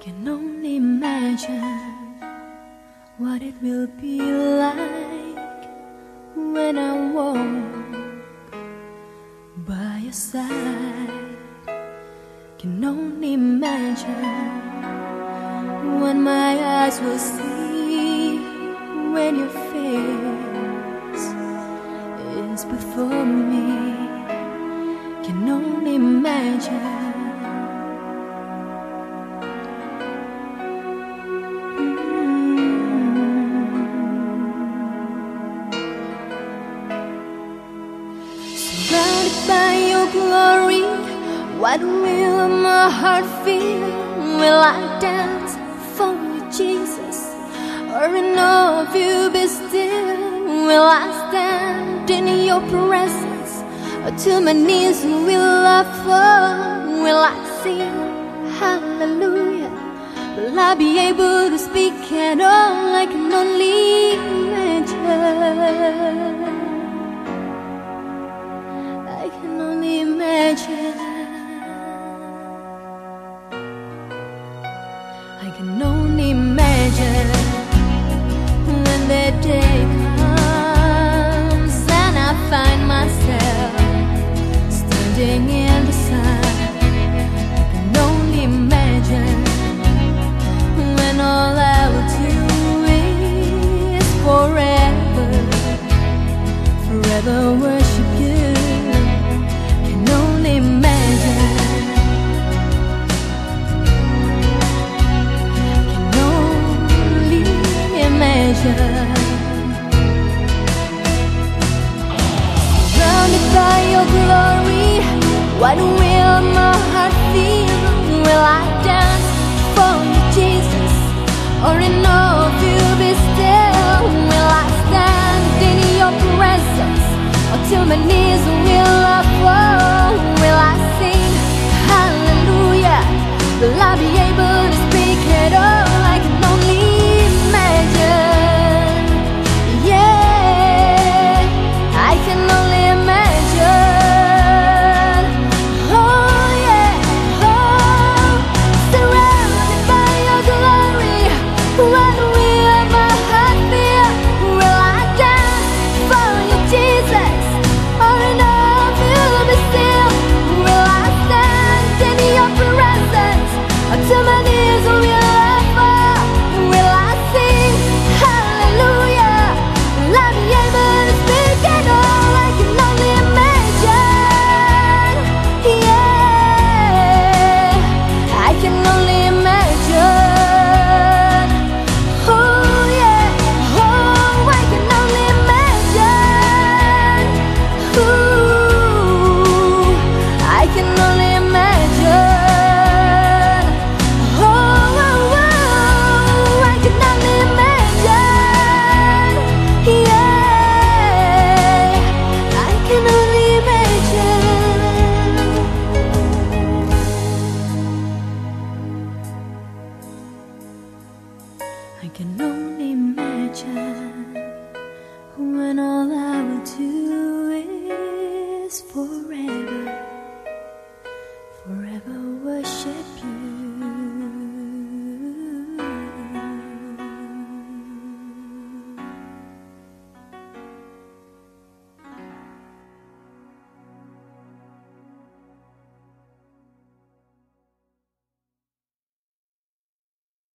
can only imagine what it will be like when I walk by your side. Can only imagine what my eyes will see when your face is before me. Can only imagine. Surrounded by your glory, what will my heart feel? Will I dance for you, Jesus, or in awe of you be still? Will I stand in your presence, or to my knees will I fall? Will I sing hallelujah? Will I be able to speak at all? I can only imagine. I can only imagine. I can only imagine when that day comes and I find myself standing in the sun. I can only imagine when all I will do is forever, forever worship you. Can only imagine. Surrounded by your glory, what will my heart feel? Will I dance for you, Jesus, or in awe